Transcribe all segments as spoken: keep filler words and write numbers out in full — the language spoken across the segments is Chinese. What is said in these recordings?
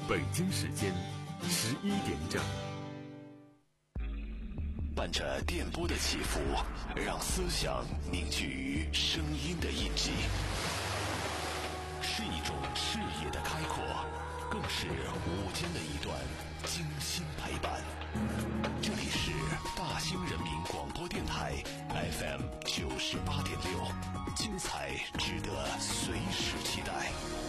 北京时间十一点整。 伴着电波的起伏，让思想凝聚于声音的印记，是一种视野的开阔，更是午间的一段精心陪伴。这里是大兴人民广播电台 F M 九十八点六，精彩值得随时期待。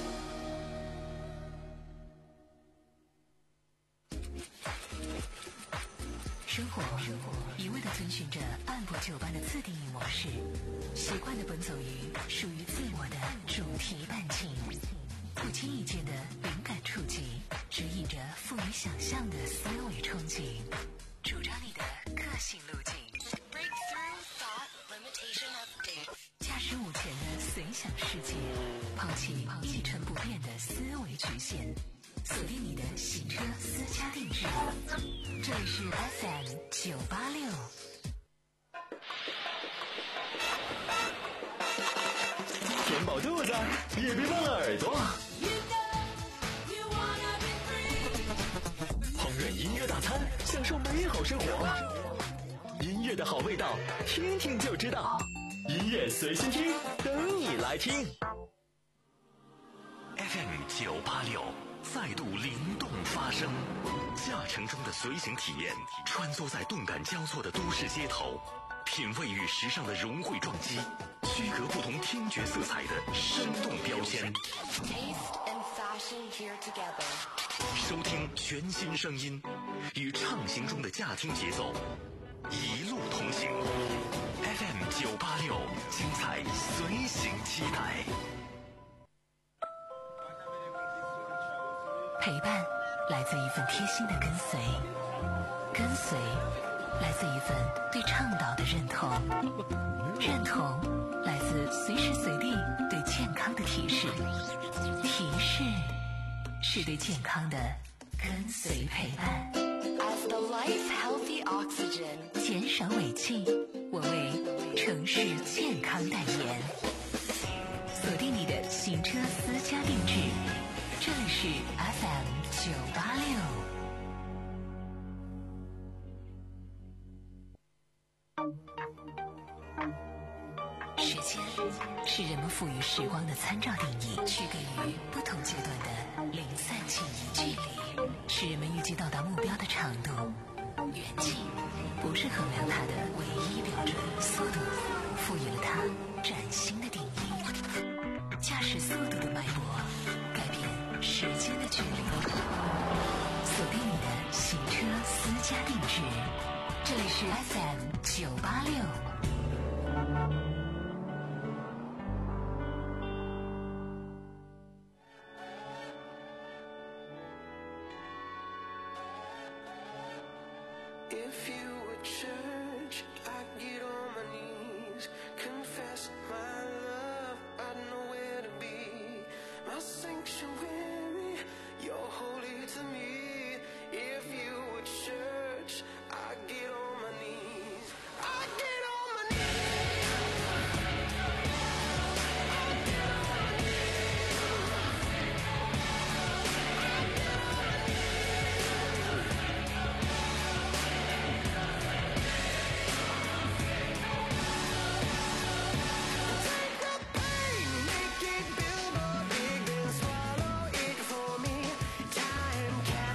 生活一味地遵循着按部就班的自定义模式，习惯地奔走于属于自我的主题伴情，不经意间的灵感触及，指引着富于想象的思维憧憬，主张你的个性路径。驾驶午前的随想世界，抛弃一成不变的思维局限，锁定你的行车私家定制。这里是 F M 九八六。 填饱肚子，也别忘了耳朵。烹饪音乐大餐，享受美好生活。音乐的好味道，听听就知道。音乐随心听，等你来听。 F M 九八六再度灵动发声，驾乘中的随行体验，穿梭在动感交错的都市街头，品味与时尚的融汇撞击，区隔不同听觉色彩的生动标签。收听全新声音，与畅行中的驾听节奏，一路同行。F M 九八六，精彩随行期待。 陪伴来自一份贴心的跟随，跟随来自一份对倡导的认同，认同来自随时随地对健康的提示，提示是对健康的跟随陪伴。 As the life healthy oxygen， 减少尾气，我为城市健康代言。锁定你的行车私家定制，这里是 F M 九八六。时间是人们赋予时光的参照定义，区给予不同阶段的零散记忆。距离是人们预计到达目标的长度，远近不是衡量它的唯一标准，速度赋予了它崭新的定义。驾驶速度的脉搏改变时间的距离，锁定你的行车私家定制，这里是 F M 九八六。 If you were church, I'd get on my knees, confess my love, I'd know where to be. My sanctuary, you're holy to me. If you were church, I'd get on my knees, I'd get on my knees, I'd get on my knees, I'd get on my knees. Take the pain, make it build more big, then swallow it for me. Time capsule.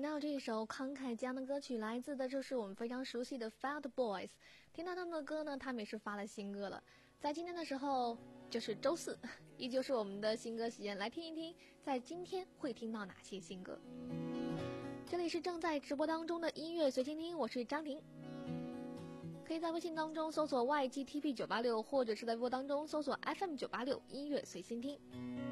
到这一首慷慨激昂的歌曲，来自的就是我们非常熟悉的 Fat Boys。听到他们的歌呢，他们也是发了新歌了。在今天的时候，就是周四，依旧是我们的新歌时间，来听一听，在今天会听到哪些新歌。这里是正在直播当中的音乐随心听，我是张婷。可以在微信当中搜索 Y G T P 九八六， 或者是在微博当中搜索 F M 九八六 音乐随心听。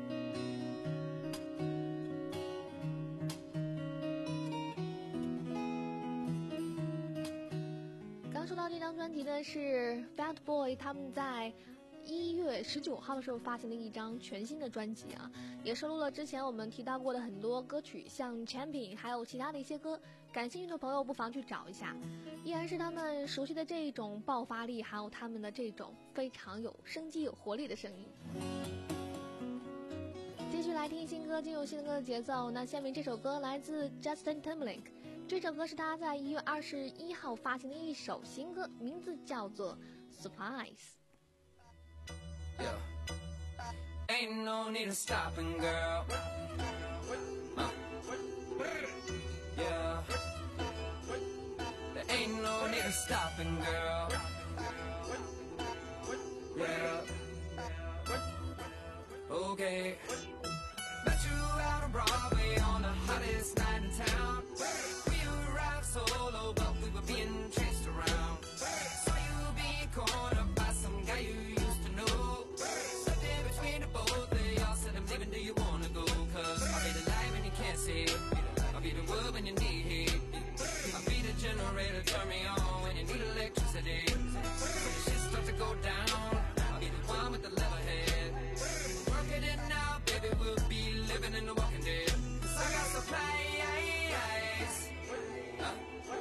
刚说到这张专辑呢，是 Fat Boy 他们在一月十九号的时候发行的一张全新的专辑啊，也收录了之前我们提到过的很多歌曲，像 Champion 还有其他的一些歌，感兴趣的朋友不妨去找一下，依然是他们熟悉的这种爆发力，还有他们的这种非常有生机有活力的声音。继续来听新歌，进入新歌的节奏。那下面这首歌来自 Justin Timberlake， 这首歌是他在一月二十一号发行的一首新歌，名字叫做 Surprise。Yeah. Ain't no need of stopping, girl. Uh. Yeah. There ain't no need of stopping, girl. Yeah. Okay. Met you out on Broadway on the hottest night in town. We arrived solo, but we were being chased around. Saw you being cornered by some guy you used to know. Something between the both of y'all said, I'm leaving, do you wanna go? Cause I'll be the light when you can't see. I'll be the wood when you need heat. I'll be the generator, turn me on when you need electricity. When the shit starts to go down, I'll be the one with the level head. Working it now, baby, we'll be living in the Walking Dead. Cause I got supplies. Uh,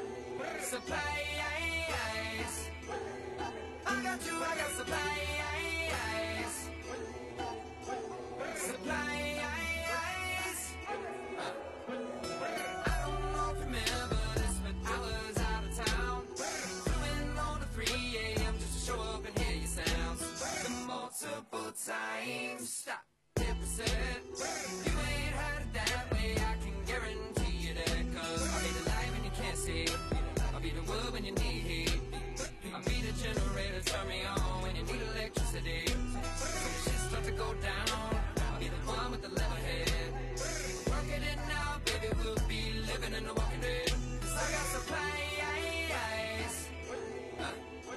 supplies. I got you, I got supplies. Supplies. Uh, I don't know if you remember this, but I was out of town. Flew in on the three a.m. just to show up and hear your sounds. The multiple times, stop, hit reset. You ain't heard it that way, I can guarantee you that. Cause I'll be the light when you can't see. I'll be the wood when you need heat. I'll be the generator, turn me on when you need electricity. When the shit start to go down, I'll be the one with the level head. Working it now, baby, we'll be living in the Walking Dead. Cause I got supplies. Uh,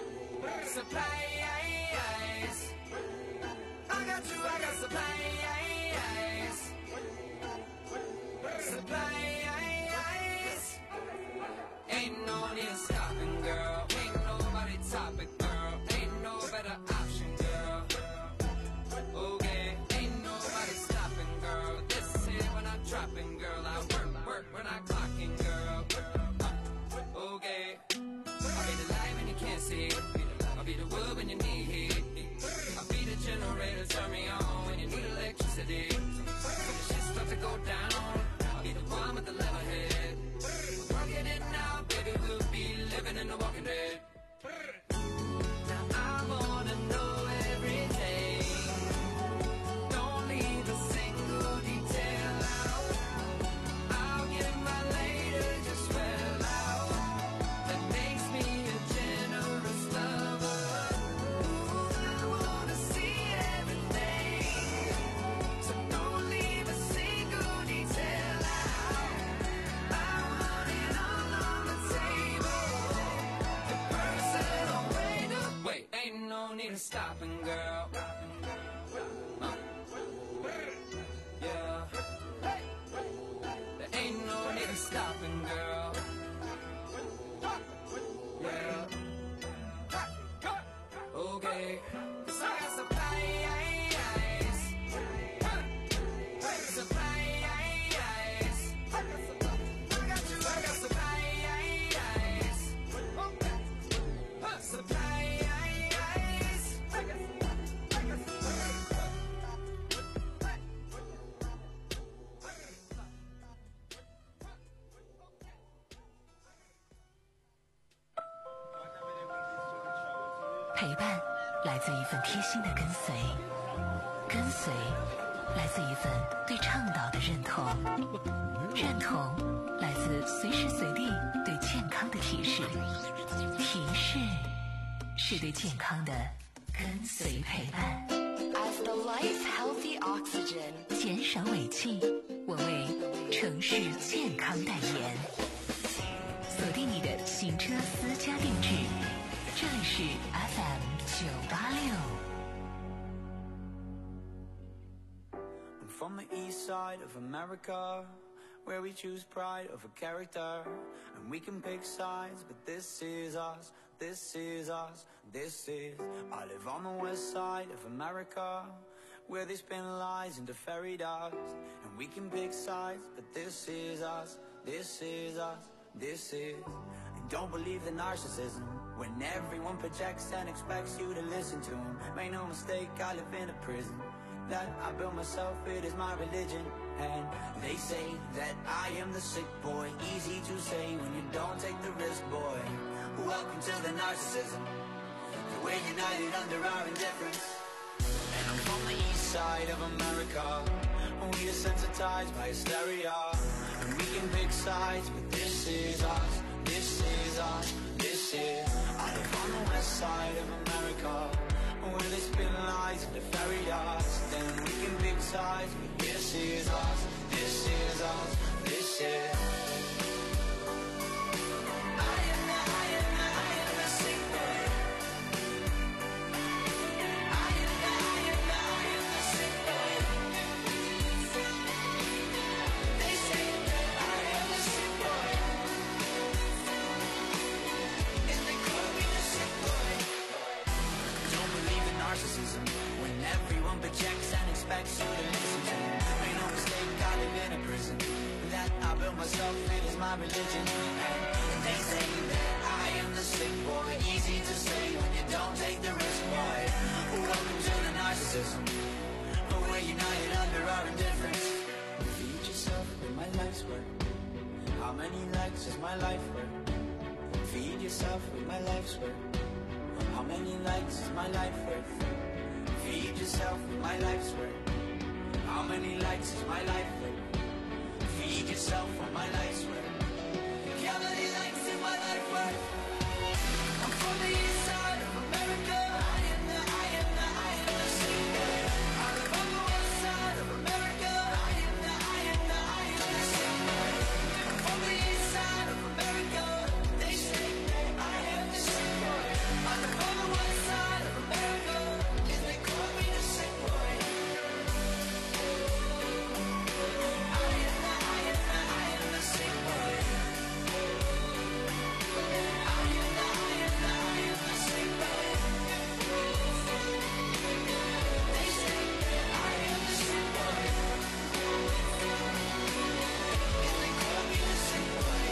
supplies. I got you, I got supplies. Supplies. Ain't no need of stopping, girl. Ain't nobody topic, girl. Ain't no better option, girl. Okay, ain't nobody stopping, girl. This is when I'm dropping, girl. I work, work when I clocking, girl. Uh, okay, I'll be the light when you can't see. I'll be the wood when you need heat. I'll be the generator, turn me on when you need electricity. When the shit start to go down, I'll be the one with the level head. Working it now, baby, we'll be living in the Walking Dead. Now I wanna know everything. Don't leave a single detail out. I'll give my later just well out. That makes me a generous lover. Ooh, I wanna see everything. So don't leave a single detail out. I want it all on the table. The personal way to wait. Ain't no need of stopping, girl. Uh, yeah. There ain't no need of stopping, girl. Yeah. Okay. 'Cause I got supplies. Supplies. I got you, I got supplies. Supplies. 陪伴来自一份贴心的跟随，跟随来自一份对倡导的认同，认同来自随时随地对健康的提示。提示是对健康的跟随陪伴。 As the life healthy oxygen， 减少尾气，我为城市健康代言。锁定你的行车私家定制，这里是 F M 九八六。 I'm from the east side of America, where we choose pride over character, and we can pick sides, but this is us, this is us, this is. I live on the west side of America, where they spin lies into fairy dust, and we can pick sides, but this is us, this is us, this is. And don't believe the narcissism, when everyone projects and expects you to listen to them. Make no mistake, I live in a prison that I built myself, it is my religion. And they say that I am the sick boy, easy to say when you don't take the risk, boy. Welcome to the narcissism, we're united under our indifference. And I'm from the east side of America, we are sensitized by hysteria, and we can pick sides, but this is us, this is us, this is. I live on the west side of America, where they spin lies into fairy dust, and we can pick sides, but this is us, this is us, this is. I am the, I am the, I am the sick boy. I am the, I am the, I am the sick boy. They say that I am the sick boy, and they call me the sick boy. Don't believe in narcissism, when everyone projects and expects you to listen to them. Make no mistake, I live in a prison that I built myself, it is my religion. And they say that I am the sick boy, easy to say when you don't take the risk, boy. Welcome to the narcissism, we're united under our indifference. Feed yourself with my life's work. How many likes is my life worth? Feed yourself with my life's work. How many likes is my life worth? Feed yourself with my life's work. How many likes is my life worth? Feed yourself with my life's work. How many likes is my life worth? I'm from the east side of America. I am the, I am the, I am the sick boy. I live on the west side of America. I am the, I am the, I am the sick boy. I'm from the east side of America. They say that I am the sick boy. I live on the west side of America, and they call me the sick boy. I am the, I am the, I am the sick boy. I am the, I am the, I am the sick boy. They say that I am the sick boy, and they call me the sick boy.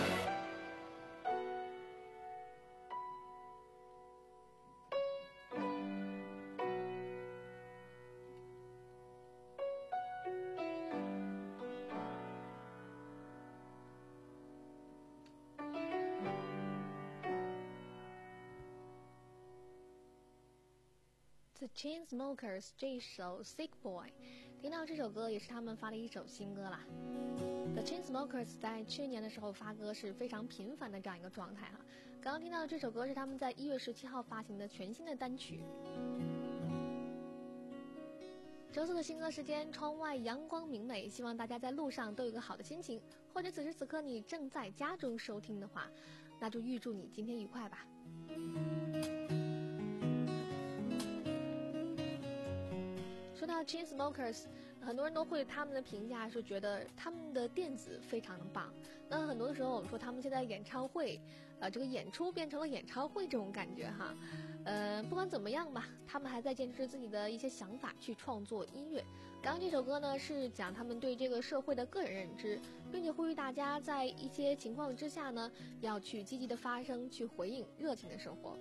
The Chainsmokers 这一首 Sick Boy， 听到这首歌也是他们发的一首新歌啦。The Chainsmokers 在去年的时候发歌是非常频繁的这样一个状态哈。刚刚听到的这首歌是他们在一月十七号发行的全新的单曲。周四的新歌时间，窗外阳光明媚，希望大家在路上都有个好的心情，或者此时此刻你正在家中收听的话，那就预祝你今天愉快吧。说到 Chainsmokers， 很多人都会他们的评价是觉得他们的电子非常的棒。那很多的时候我们说他们现在演唱会，呃，这个演出变成了演唱会这种感觉哈。呃，不管怎么样吧，他们还在坚持自己的一些想法去创作音乐。刚刚这首歌呢是讲他们对这个社会的个人认知，并且呼吁大家在一些情况之下呢，要去积极的发声，去回应热情的生活。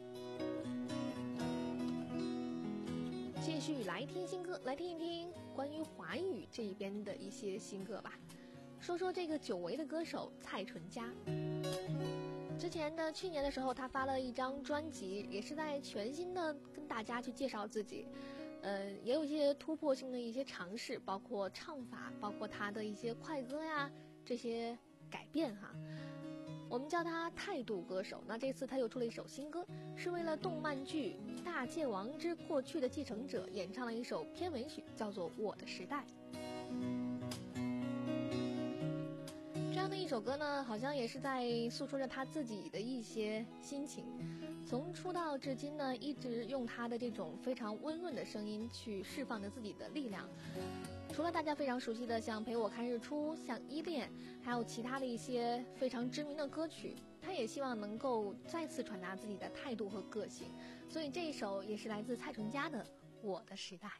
继续来听新歌，来听一听关于华语这一边的一些新歌吧。说说这个久违的歌手蔡淳佳。之前的去年的时候，他发了一张专辑，也是在全新的跟大家去介绍自己。呃，也有一些突破性的一些尝试，包括唱法，包括他的一些快歌呀，这些改变哈。我们叫他态度歌手。那这次他又出了一首新歌，是为了动漫剧《大界王之过去的继承者》演唱了一首片尾曲，叫做《我的时代》。这样的一首歌呢，好像也是在诉说着他自己的一些心情。从出道至今呢，一直用他的这种非常温润的声音去释放着自己的力量。除了大家非常熟悉的像《陪我看日出》、像《依恋》，还有其他的一些非常知名的歌曲，他也希望能够再次传达自己的态度和个性。所以这一首也是来自蔡淳佳的《我的时代》。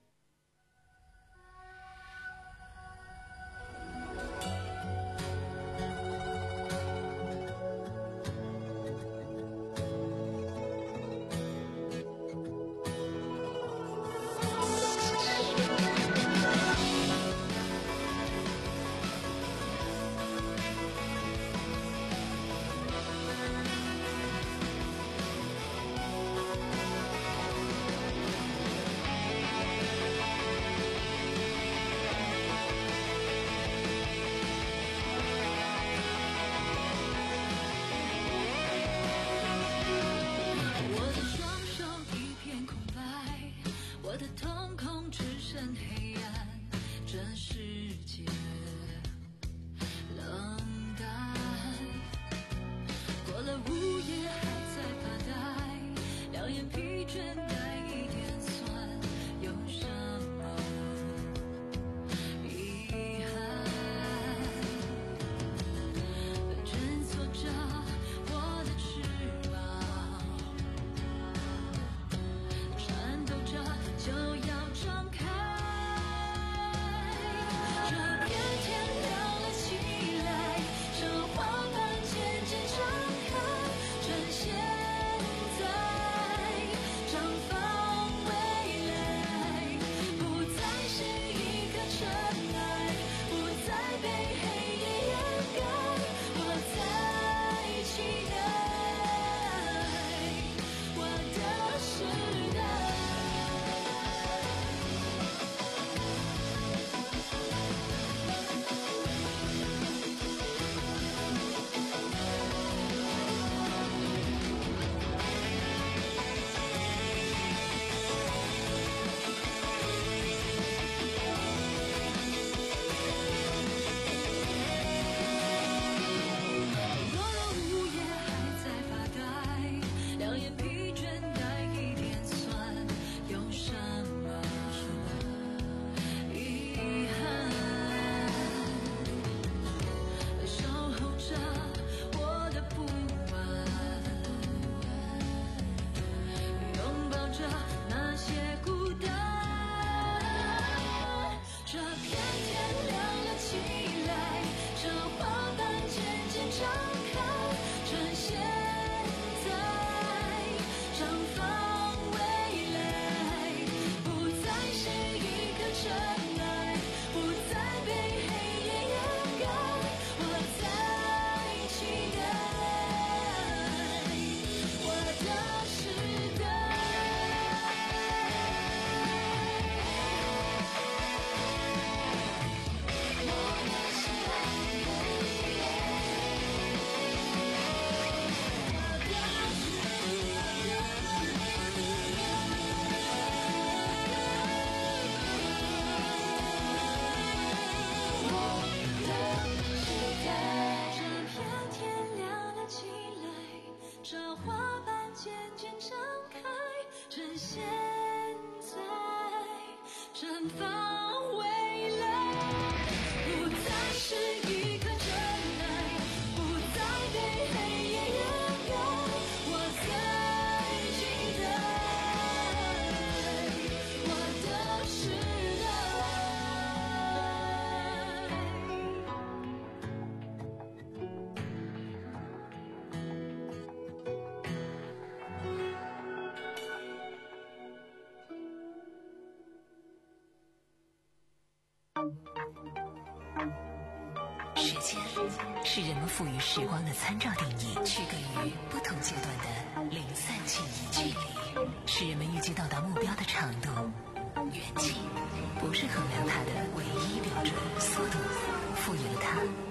时间是人们赋予时光的参照定义，区隔于不同阶段的零散记忆。距离是人们预计到达目标的长度，远近不是衡量它的唯一标准。速度赋予了它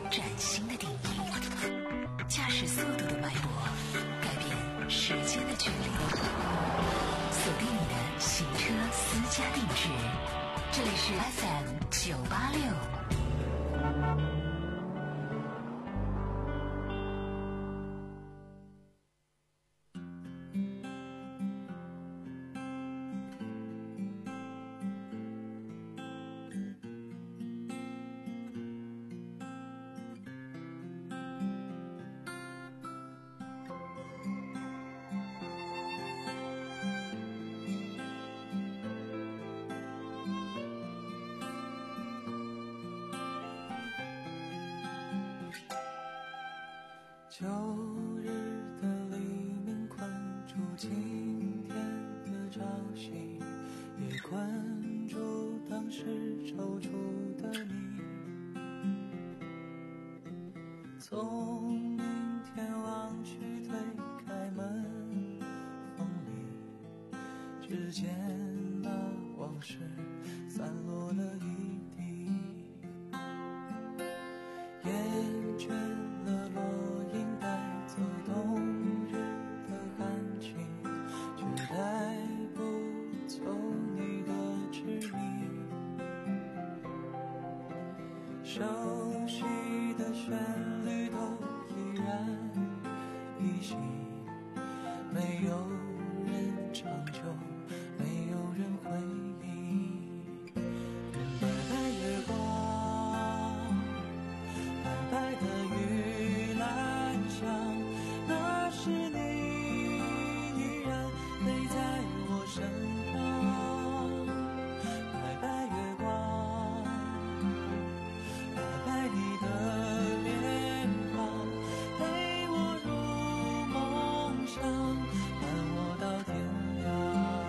崭新的定义。驾驶速度的脉搏，改变时间的距离。锁定你的行车私家定制，这里是 F M 九八六。 旧日的黎明困住今天的朝夕，也困住当时踌躇的你。从明天望去，推开门，风里只见那往事散落了一地，厌倦了落英带走冬日的寒情，却带不走你的执迷。熟悉的旋律都依然依稀，没有人长久，没有人回忆。白白月光，白白的玉兰香，那是你依然陪在我身旁。白白月光，白白你的脸庞，陪我入梦乡，伴我到天亮。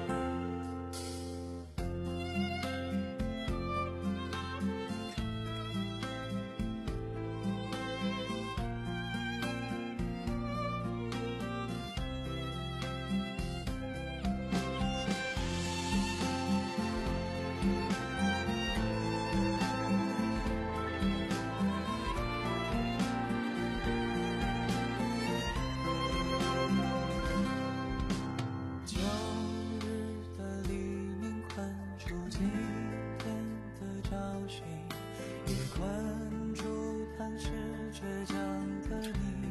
旧日的黎明困住今天的朝夕，也困住当时倔强的你。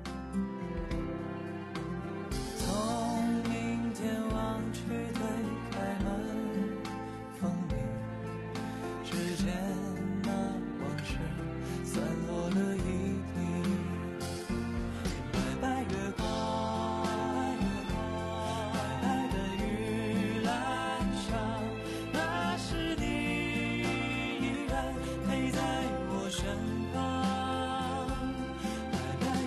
从明天望去，推开门，风里只见那往事散落了一地。白白月光，白白的玉兰香，那是你依然陪在我身旁。白白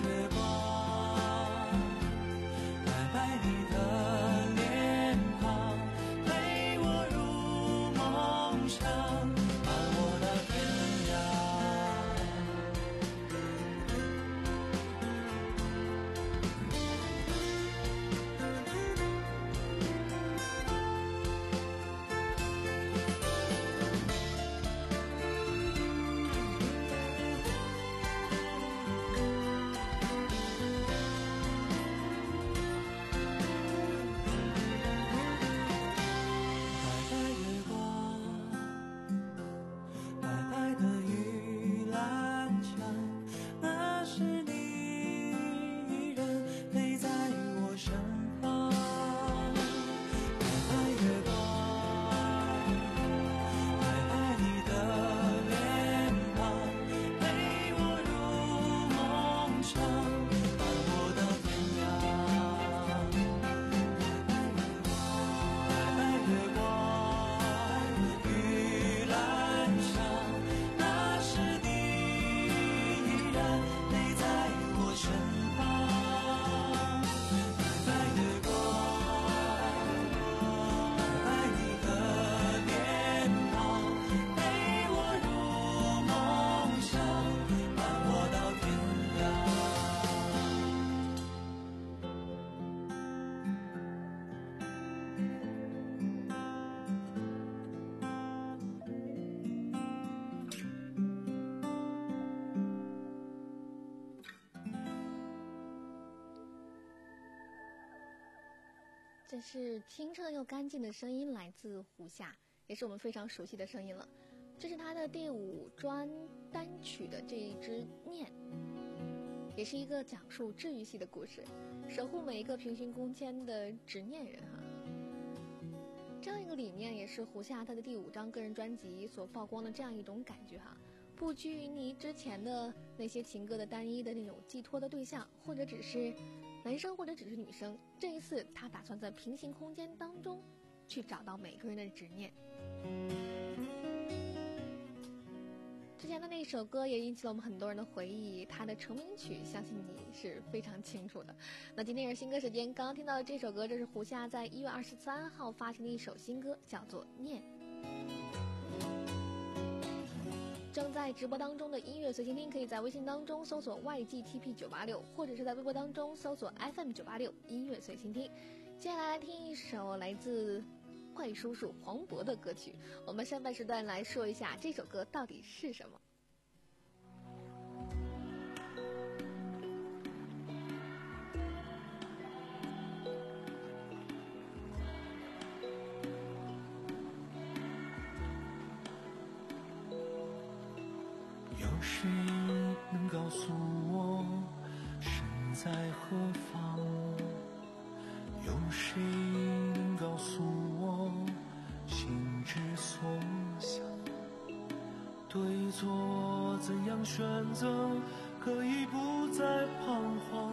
这是清澈又干净的声音，来自胡夏，也是我们非常熟悉的声音了。这是他的第五专单曲的这一支《念》，也是一个讲述治愈系的故事，守护每一个平行空间的执念人哈。这样一个理念也是胡夏他的第五张个人专辑所曝光的这样一种感觉哈，不拘于你之前的那些情歌的单一的那种寄托的对象，或者只是男生或者只是女生，这一次他打算在平行空间当中去找到每个人的执念。之前的那首歌也引起了我们很多人的回忆，他的成名曲相信你是非常清楚的。那今天是新歌时间，刚刚听到的这首歌，这是胡夏在一月二十三号发行的一首新歌，叫做《念》。正在直播当中的音乐随心听，可以在微信当中搜索 Y G T P 九八六，或者是在微博当中搜索 F M 九八六音乐随心听。接下来来听一首来自怪叔叔黄渤的歌曲，我们上半时段来说一下这首歌到底是什么。 有谁能告诉我身在何方？有谁能告诉我心之所向？对错怎样选择，可以不再彷徨？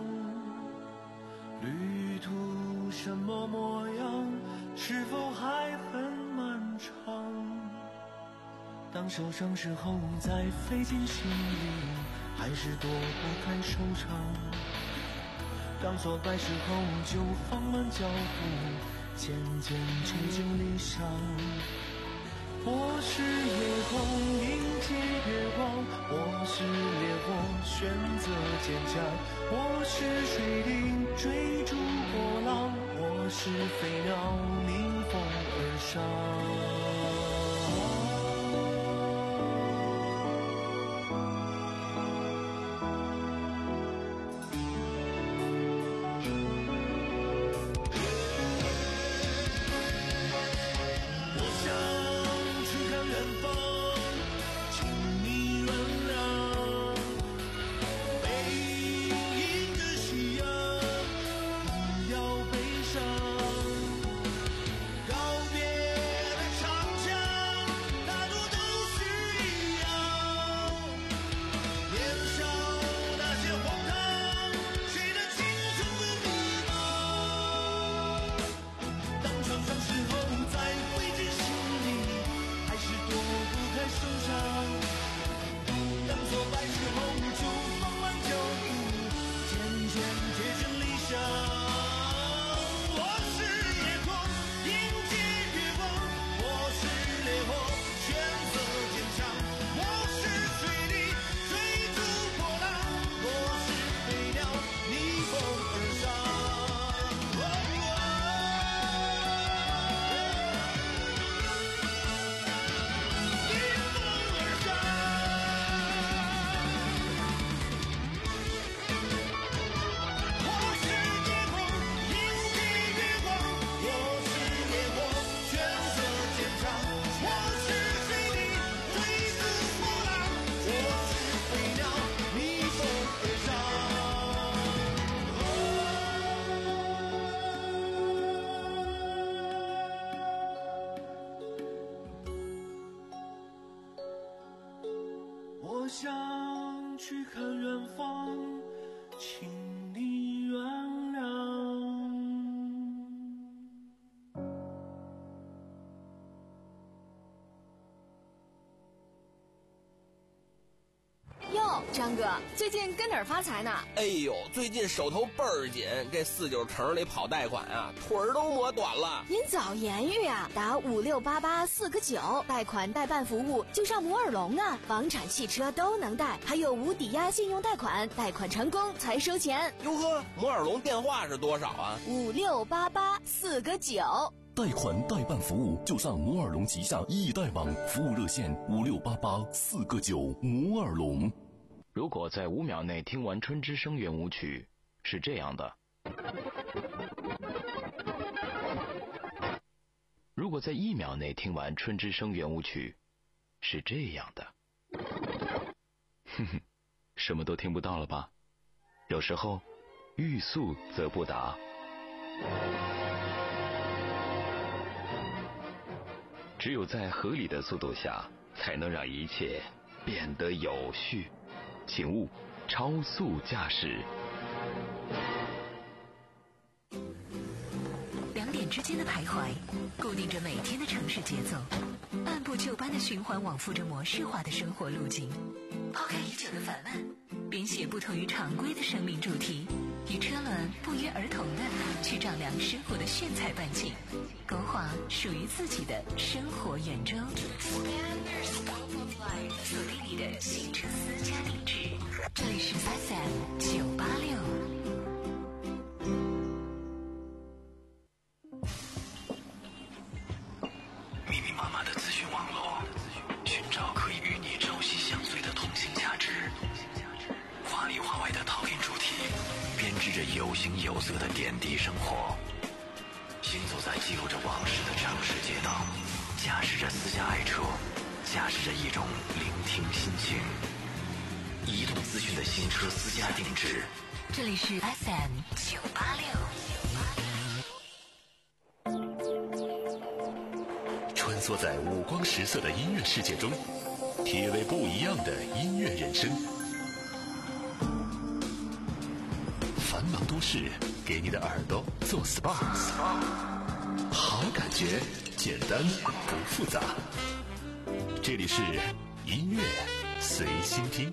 旅途什么模样，是否还很漫长？当受伤时候再费尽心力，还是躲不开收场。当挫败时候就放慢脚步，渐渐接近理想。我是夜空迎接月光，我是烈火选择坚强，我是水滴追逐波浪，我是飞鸟逆风而上。我想去看远方，请你原谅。 哟，张哥，最近跟哪儿发财呢？ 哎呦，最近手头倍儿紧，这四九城里跑贷款啊，腿儿都磨短了。 您早言语啊，打五六八八四个九，贷款代办服务就上摩尔龙啊，房产、汽车都能贷，还有无抵押信用贷款，贷款成功才收钱。 哟呵，摩尔龙电话是多少啊？ 五六八八四个九。 贷款代办服务就上摩尔龙旗下易贷网，服务热线五六八八四个九。摩尔龙。 如果在五秒内听完《春之声》圆舞曲，是这样的。 如果在一秒内听完《春之声》圆舞曲，是这样的。哼哼，什么都听不到了吧？有时候欲速则不达。只有在合理的速度下，才能让一切变得有序。请勿超速驾驶。 两点之间的徘徊，固定着每天的城市节奏，按部就班的循环往复着模式化的生活路径。抛开已久的烦闷，编写不同于常规的生命主题，与车轮不约而同的去丈量生活的炫彩半径，勾画属于自己的生活圆周。锁定你的新车私家定制，这里是 F M 九八六。 密密麻麻的资讯网络，寻找可以与你朝夕相随的同性价值。华里华外的讨厌主题，编织着有形有色的点滴生活。行走在记录着往事的城市街道，驾驶着私家爱车，驾驶着一种聆听心情。移动资讯的新车私家定制， 这里是 F M 九八六。 穿梭在五光十色的音乐世界中，体味不一样的音乐人生。繁忙都市给你的耳朵做 S P A， 好感觉简单不复杂。这里是音乐随心听。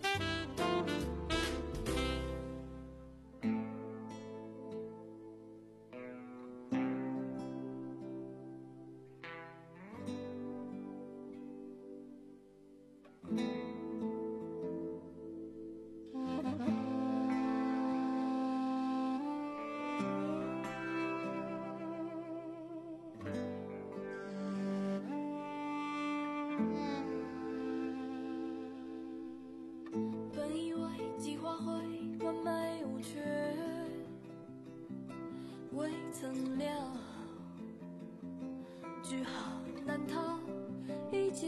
句号难逃一劫，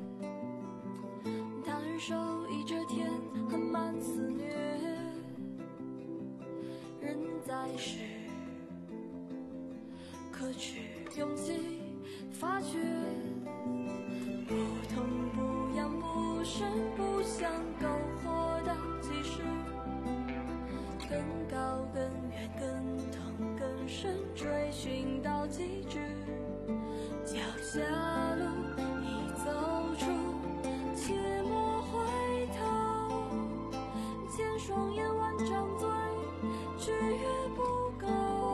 他人手一遮天，恨满肆虐，人在世，可取勇气发觉，不痛不痒不声不响，苟活到几时，更高更远更痛更深，追寻到极致，脚下路已走出，切莫回头，见双眼万张嘴，拒绝不够。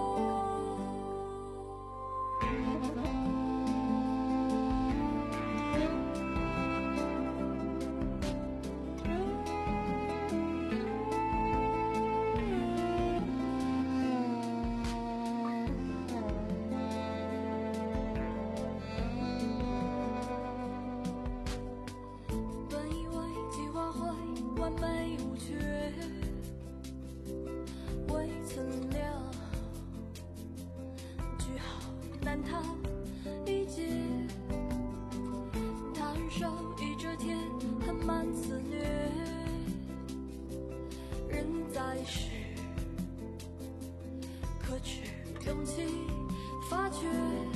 完美无缺，未曾料，句号难逃一劫，他人手一遮天，恨满肆虐，人在世，可取勇气发觉，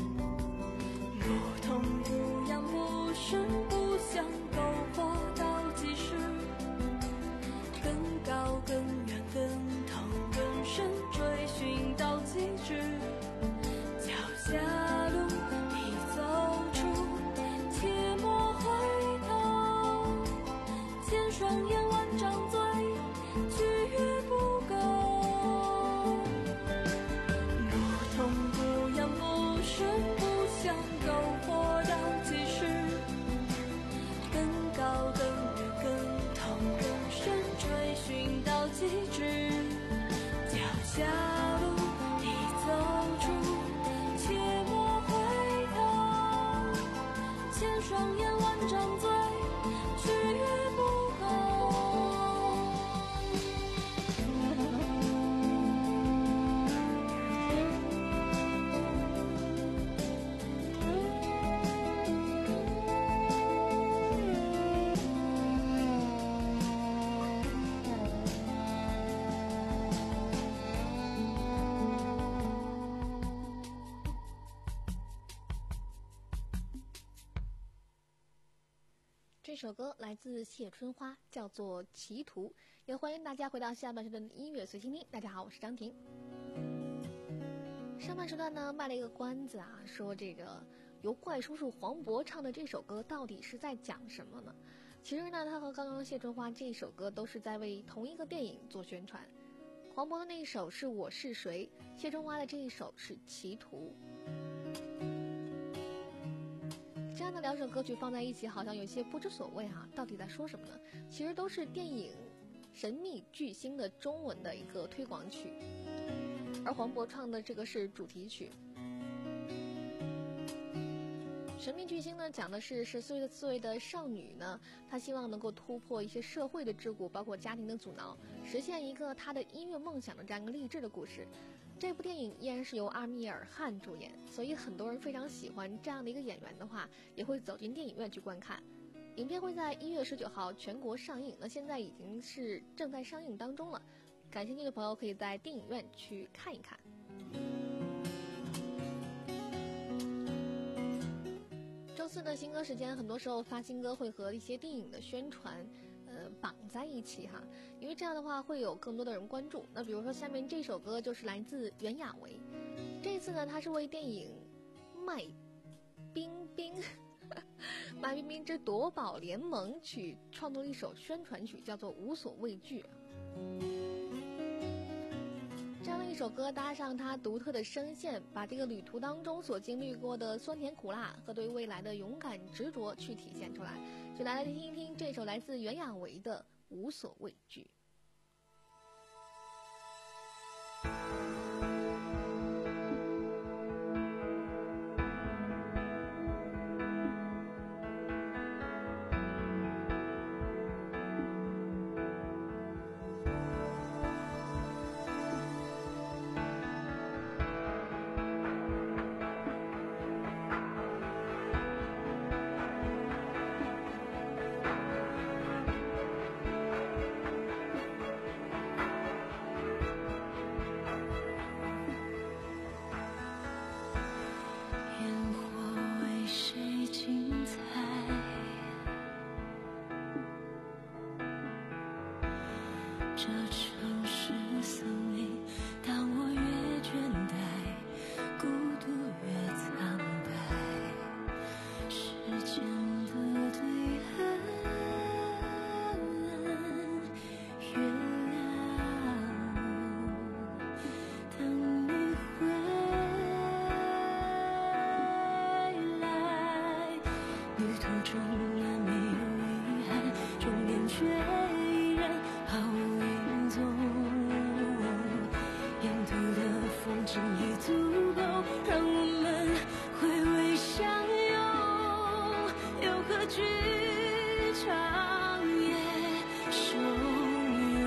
不痛不痒不声不响，苟活到几时，更高更远更痛更深，追寻到极致，脚下路已走出，切莫回头，见双眼万张嘴，拒绝不够，不痛不痒不声不响，苟活到几时，更高更远更痛更深，追寻到极致，脚下路已走出，切莫回头，见双眼万张嘴，拒绝不够。 这首歌来自谢春花，叫做《歧途》，也欢迎大家回到下半时段的音乐随心听。大家好，我是张婷。上半时段呢卖了一个关子啊，说这个由怪叔叔黄渤唱的这首歌到底是在讲什么呢？其实呢，他和刚刚谢春花这首歌都是在为同一个电影做宣传。黄渤的那一首是《我是谁》，谢春花的这一首是《歧途》。这样的两首歌曲放在一起，好像有些不知所谓哈、啊，到底在说什么呢？其实都是电影《神秘巨星》的中文的一个推广曲，而黄渤唱的这个是主题曲。神秘巨星呢，讲的是十四岁的少女呢，她希望能够突破一些社会的桎梏，包括家庭的阻挠，实现一个她的音乐梦想的这样一个励志的故事。这部电影依然是由阿米尔汗主演，所以很多人非常喜欢这样的一个演员的话，也会走进电影院去观看。影片会在一月十九号全国上映，那现在已经是正在上映当中了。感兴趣的朋友可以在电影院去看一看。周四的新歌时间，很多时候发新歌会和一些电影的宣传呃，绑在一起哈，因为这样的话会有更多的人关注。那比如说下面这首歌就是来自袁娅维，这一次呢，他是为电影《麦冰冰》《麦冰冰之夺宝联盟》曲创作了一首宣传曲，叫做《无所畏惧》。这样的一首歌搭上他独特的声线，把这个旅途当中所经历过的酸甜苦辣和对未来的勇敢执着去体现出来。就来听一听这首来自袁娅维的《无所畏惧》。 这城市森林，当我越倦怠，孤独越苍白。时间的对岸，月亮，等你回来。旅途中难免有遗憾，终点却依然毫无影踪，沿途的风景已足够让我们回味相拥，又何惧长夜汹涌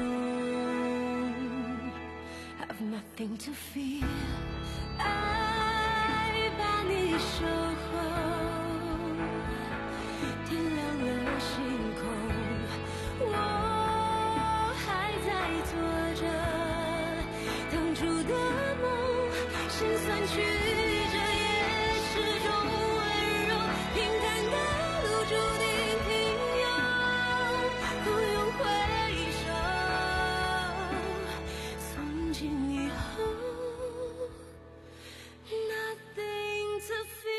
Have nothing to fear， 爱把你守候，点亮了星空，我做着当初的梦，心酸曲折也是种温柔，平坦的路注定平庸，不用回首，从今以后 Nothing to fear。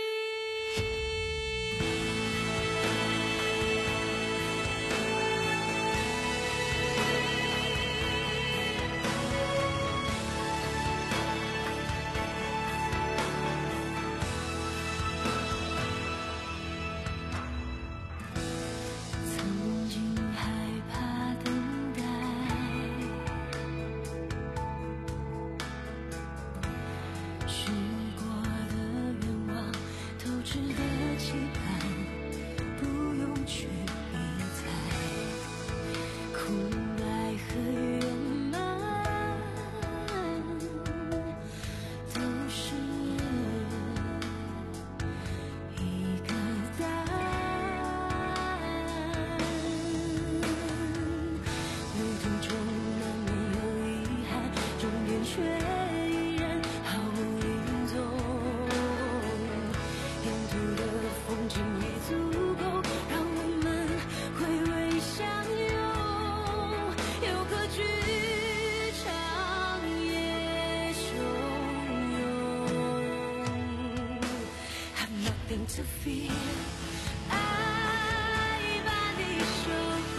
to feel。爱把你守候，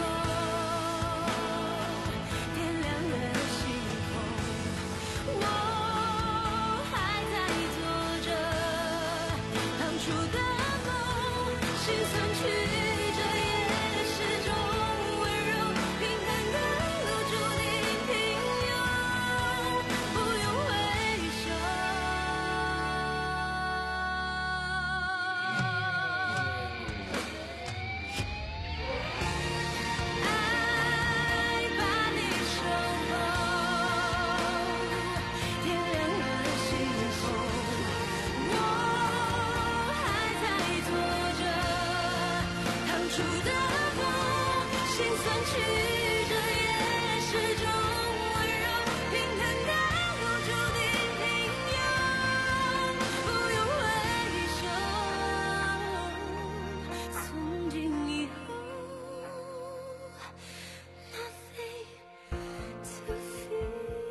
天亮了星空，我还在做着当初的梦，心酸曲折也是种温柔，平坦的路注定平庸，不用回首。爱把你守候，天亮了星空，我还在做着当初的梦，心酸曲折也是种温柔，平坦的路注定平庸，不用回首。从今以后 nothing to fear。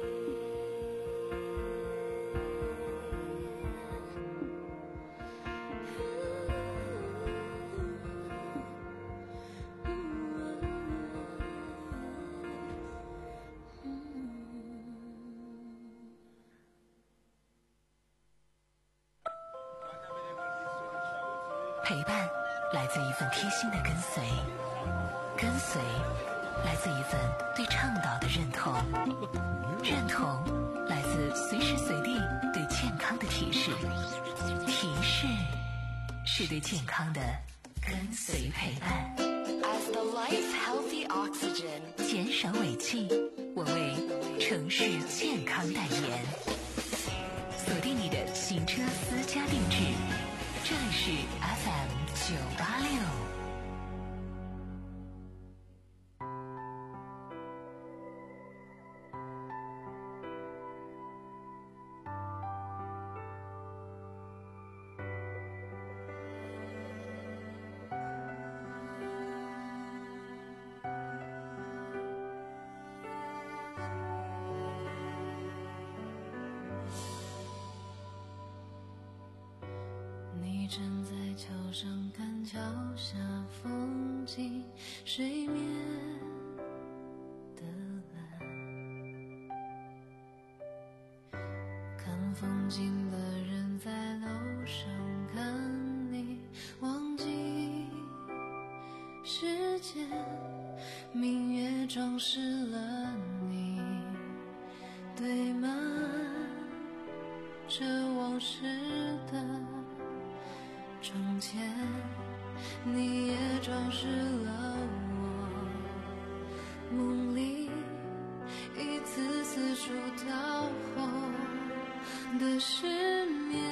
陪伴来自一份贴心的跟随，跟随来自一份对倡导的认同，认同来自随时随地对健康的提示，提示是对健康的跟随陪伴。 As the life healthy oxygen， 减少尾气，我为城市健康代言。锁定你的行车私家定制，这里是 F M 九八六。 你站在桥上看桥下风景，水面的蓝，看风景的人在楼上看你，忘记时间，明月装饰了你，堆满这往事的从前，你也装饰了我梦里一次次数到后的失眠。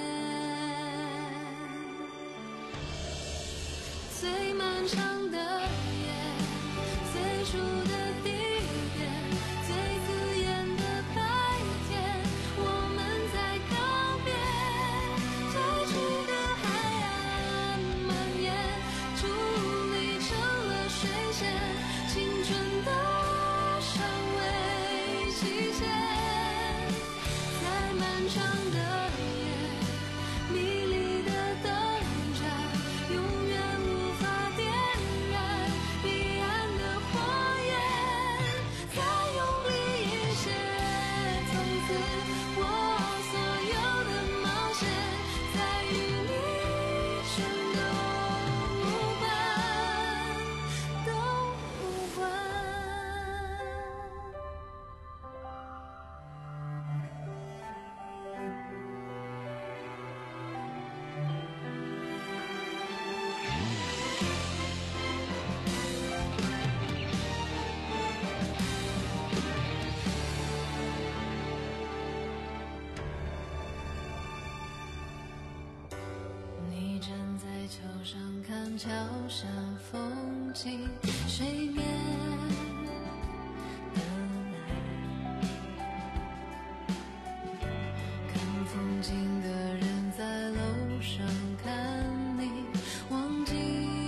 最漫长的夜，最初的地点，最刺眼的白天，我们在告别，退去的海岸蔓延，伫立成了水线，青春的尚未极限。在漫长的夜，迷离的灯盏永远无法点燃彼岸的火焰，再用力一些，从此我所有的冒险，在与你全都无关，都无关。你站在桥上看桥下风景，水面的蓝，看风景的人在楼上看你，忘记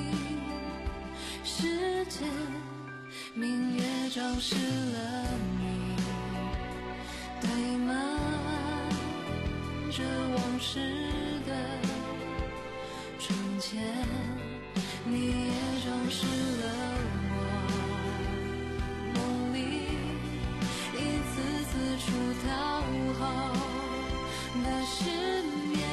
时间，明月装饰了你，堆满这往事的从前。 间，你也重视了我，梦里一次次出逃后的失眠，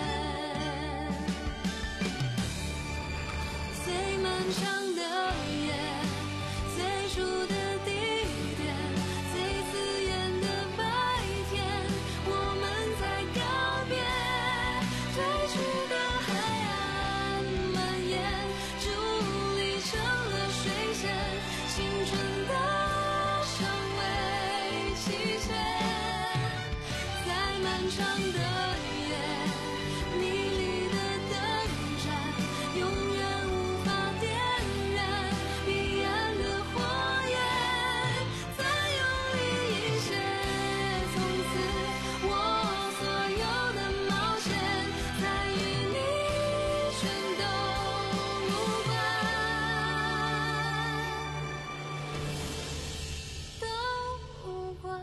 最漫长的夜，最初的地点，最刺眼的白天，我们在告别，退去的海岸蔓延，伫立成了水线，青春的尚未期限，在漫长的夜，迷离的灯盏永远无法点燃彼岸的火焰，再用力一些，从此我所有的冒险再与你全都无关，都无关。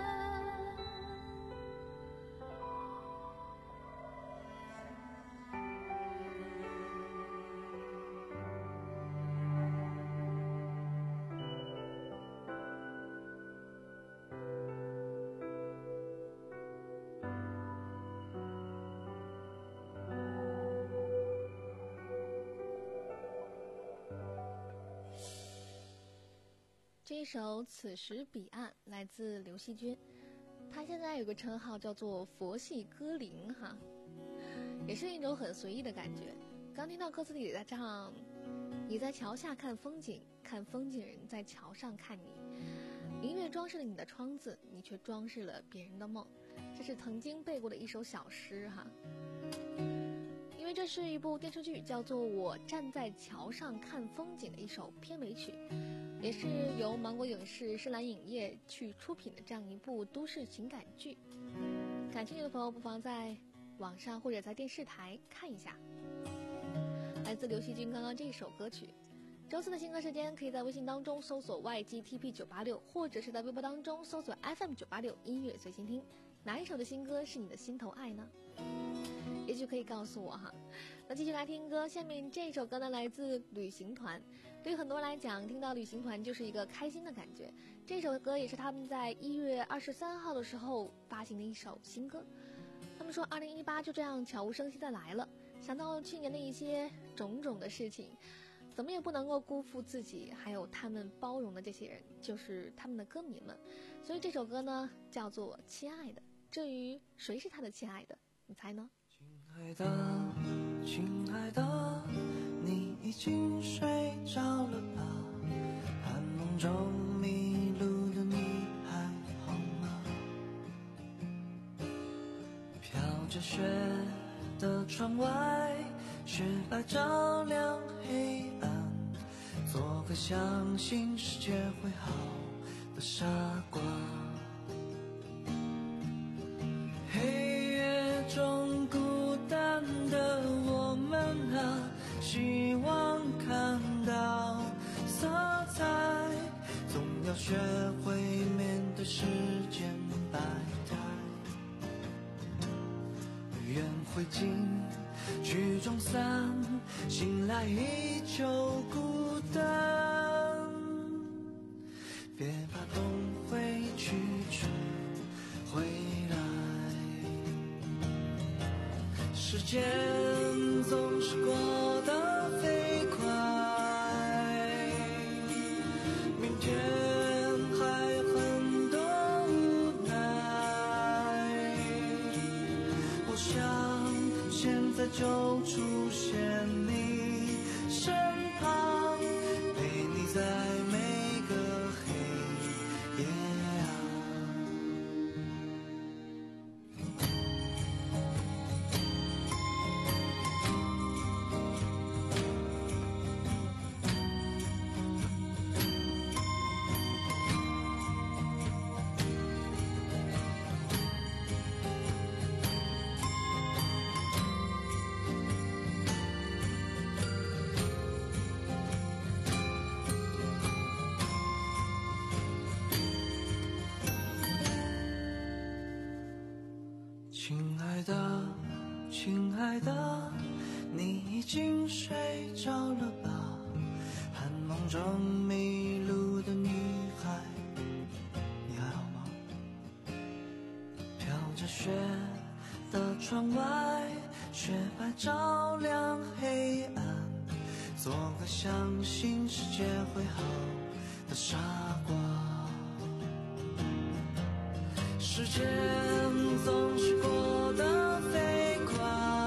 这一首《此时彼岸》来自刘惜君，他现在有个称号叫做佛系歌灵哈，也是一种很随意的感觉。刚听到歌词里在唱，你在桥下看风景，看风景人在桥上看你，音乐装饰了你的窗子，你却装饰了别人的梦。这是曾经背过的一首小诗哈，因为这是一部电视剧叫做《我站在桥上看风景》的一首片尾曲，也是由芒果影视、深蓝影业去出品的这样一部都市情感剧。感兴趣的朋友不妨在网上或者在电视台看一下。来自刘惜君刚刚这首歌曲。周四的新歌时间，可以在微信当中搜索 Y G T P 九八六，或者是在微博当中搜索 F M 九八六音乐随心听。哪一首的新歌是你的心头爱呢？也许可以告诉我哈。那继续来听歌，下面这首歌呢来自旅行团。对于很多人来讲，听到旅行团就是一个开心的感觉。这首歌也是他们在一月二十三号的时候发行的一首新歌。他们说二零一八就这样悄无声息的来了，想到去年的一些种种的事情，怎么也不能够辜负自己还有他们包容的这些人，就是他们的歌迷们。所以这首歌呢叫做亲爱的。至于谁是他的亲爱的，你猜呢？ 亲爱的，亲爱的，你已经睡着了吧？寒梦中迷路的你还好吗？飘着雪的窗外，雪白照亮黑暗，做个相信世界会好的傻瓜。黑夜中孤单的我们啊，希望看到色彩，总要学会面对世间百态，愿灰烬去装散，醒来依旧孤单，别怕冬会去除回来，时间总是过得飞快，明天还很多无奈，我想现在就出现你身旁，陪你在每个黑夜啊。亲爱的， 亲爱的，你已经睡着了吧？寒梦中迷路的女孩，你还好吗？飘着雪的窗外，雪白照亮黑暗，做个相信世界会好的傻瓜。时间总是过得飞快，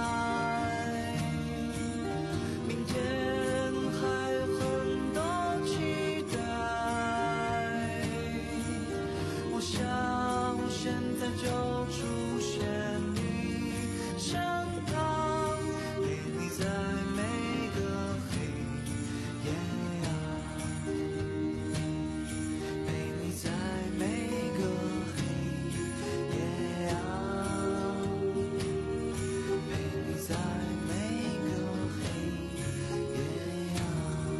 明天还有很多期待，我想现在就出现你身旁，陪你在每个黑夜啊，陪你在每个黑夜啊，陪你在每个黑夜啊。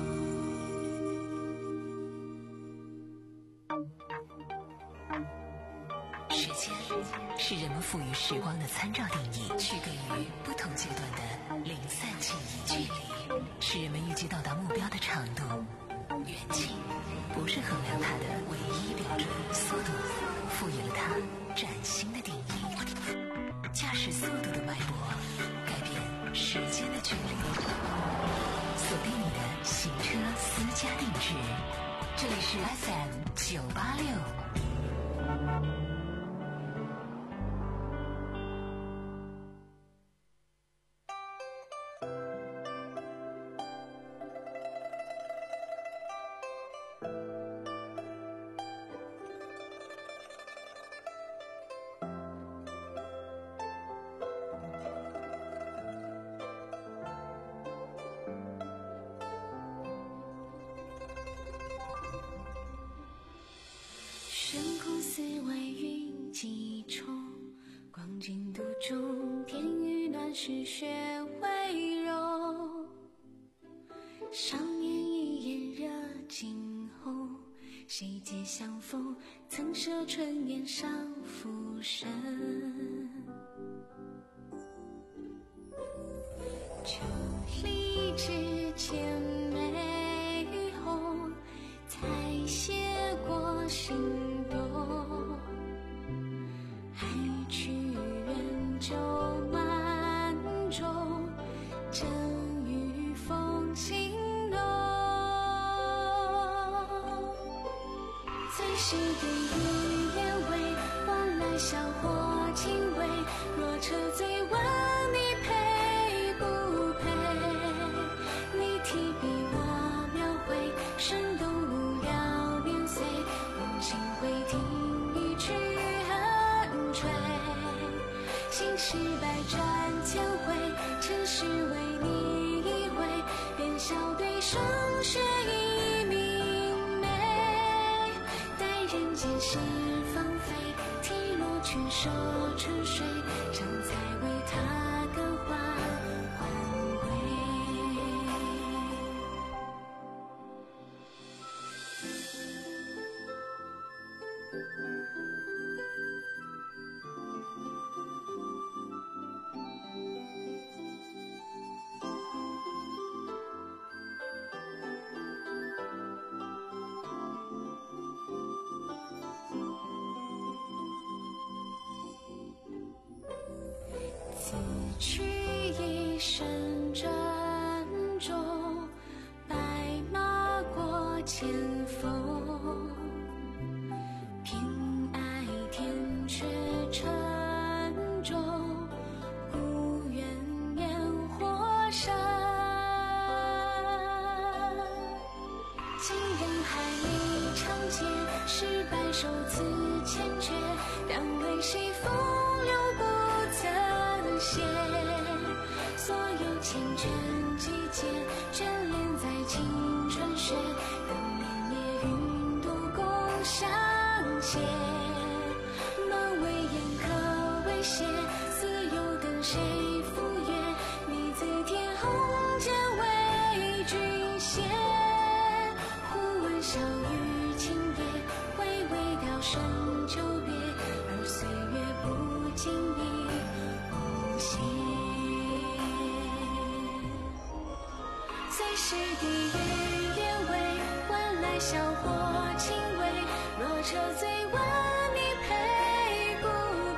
时间是人们赋予时光的参照定义，区隔于不同阶段的零散记忆。距离是人们预计到达目标的长度，远近不是衡量它的唯一标准。速度赋予了它崭新的定义，驾驶速度的脉搏改变时间的距离。锁定你的行车私家定制，这里是 F M 九八六。 深空思维云几重，光景独钟，天与暖是雪微柔，上演一眼热惊鸿，谁借相逢，曾舍春烟上浮生。秋离之前玫红，才写过心动，海去远舟满中，正与风情浓。最是对语言味，换来笑或轻微，若车醉问你配不配，你提笔我描绘，生动无聊年岁，用心会听一曲恨吹，心事百转千回，尘世为你一回，便笑对霜雪已明媚，待人间事芳菲，体落全收春水，这才为他更换换归。此去一生珍重，白马过千峰，凭爱天却沉重，故愿烟火生。今人海里长街，是白首词千阙，让为谁风流不曾歇，所有缱绻季节，眷恋在青春雪，等年夜云度共相携。漫为烟可为血，似有等谁赴约，你自天鸿间为君写。忽闻小雨轻跌，微微调声久别，而岁月不经意无邪。 是地狱恋味，换来笑或轻微。若车醉问你配不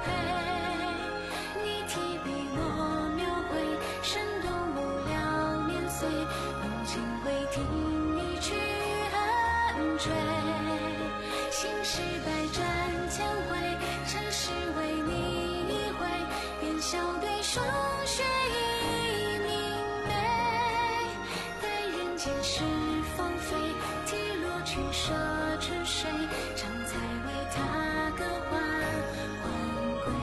配，你提笔我描绘，生动不了年岁，用情会听一曲恨追。心事百转千回，尘世为你一回，愿笑对霜雪已明媚。待人间事芳菲，提落取舍春水，常才为他歌还还归。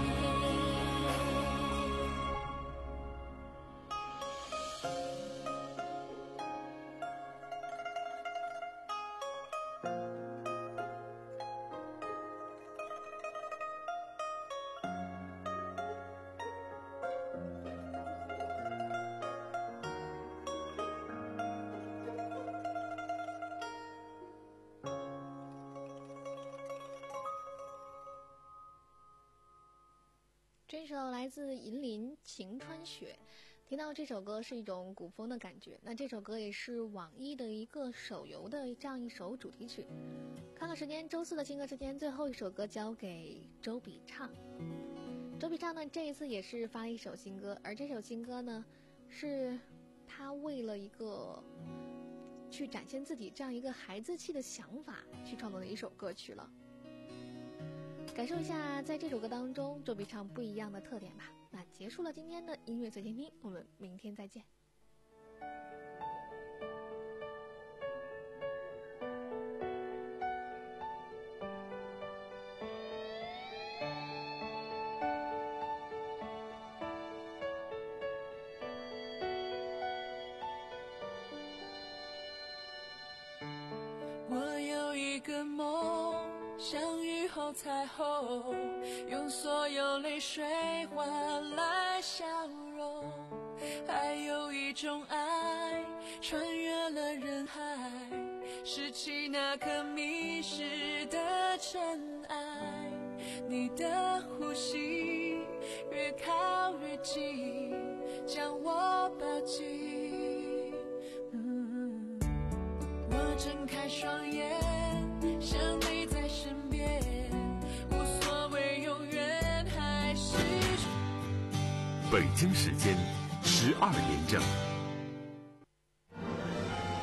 这首来自银林《晴川雪》，听到这首歌是一种古风的感觉。那这首歌也是网易的一个手游的这样一首主题曲。看看时间，周四的新歌时间，最后一首歌交给周笔畅。周笔畅呢，这一次也是发了一首新歌，而这首新歌呢，是他为了一个去展现自己这样一个孩子气的想法去创作的一首歌曲了。感受一下在这首歌当中周笔畅不一样的特点吧。那结束了今天的音乐随心听，我们明天再见。 我有一个梦，像雨后彩虹，用所有泪水换来笑容。还有一种爱，穿越了人海，拾起那颗迷失的尘埃。你的呼吸越靠越近，将我抱紧。嗯，我睁开双眼，想你在身边，无所谓永远还是。 北京时间十二点整。